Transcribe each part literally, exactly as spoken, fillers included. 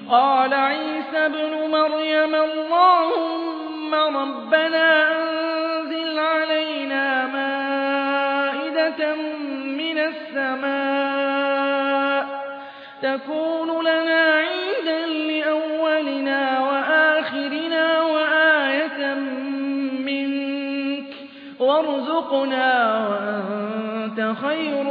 قال عيسى ابن مريم اللهم ربنا أنزل علينا مائدة من السماء تكون لنا عيدا لأولنا وآخرنا وآية منك وارزقنا وأنت خير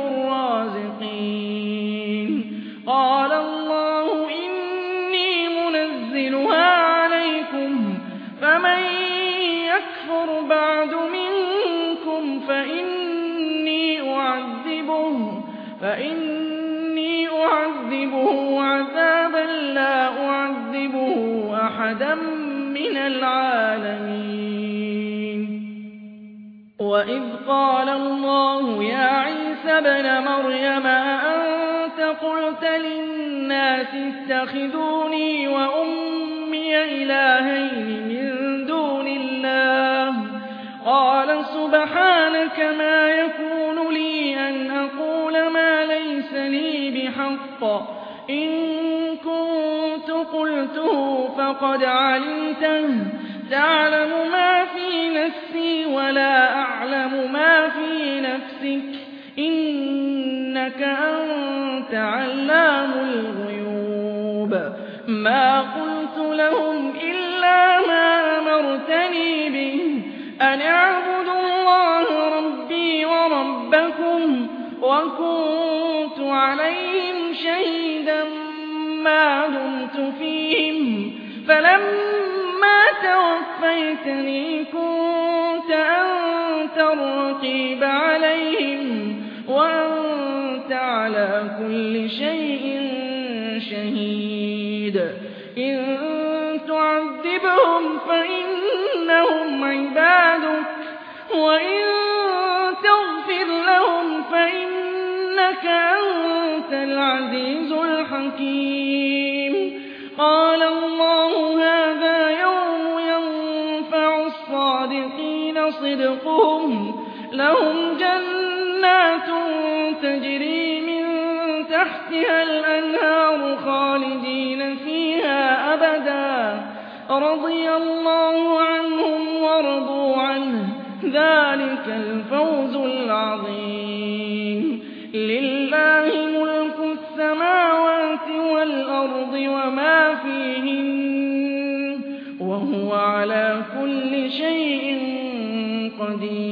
الرازقين قال الله إني منزلها عليكم فمن يكفر بعد منكم فإني أعذبه فإني أعذبه عذابا لا أعذبه أحدا من العالمين وإذ قال الله يا عيسى ابن مريم أأنت قلت للناس اتخذوني وأمي إلهين من دون الله قال سبحانك ما يكون لي أن أقول ما ليس لي بحق إن كنت قلته فقد علمته تعلم ما في نفسي ولا أعلم ما في نفسك إنك أنت علام الغيوب ما قلت لهم إلا ما أمرتني به أن اعبدوا الله ربي وربكم وكنت عليهم شهيدا ما دمت فيهم فلما توفيتني كنت أنت الرقيب عليهم وأنت على كل شيء شهيد إن تعذبهم فإنهم عبادك وإن تغفر لهم فإنك أنت العزيز الحكيم قال الله هذا يوم ينفع الصادقين صدقهم لهم جنات تجري من تحتها الأنهار خالدين فيها أبدا رضي الله عنهم ورضوا عنه ذلك الفوز العظيم لله ملك السماوات والأرض وما فيهن وهو على كل شيء قدير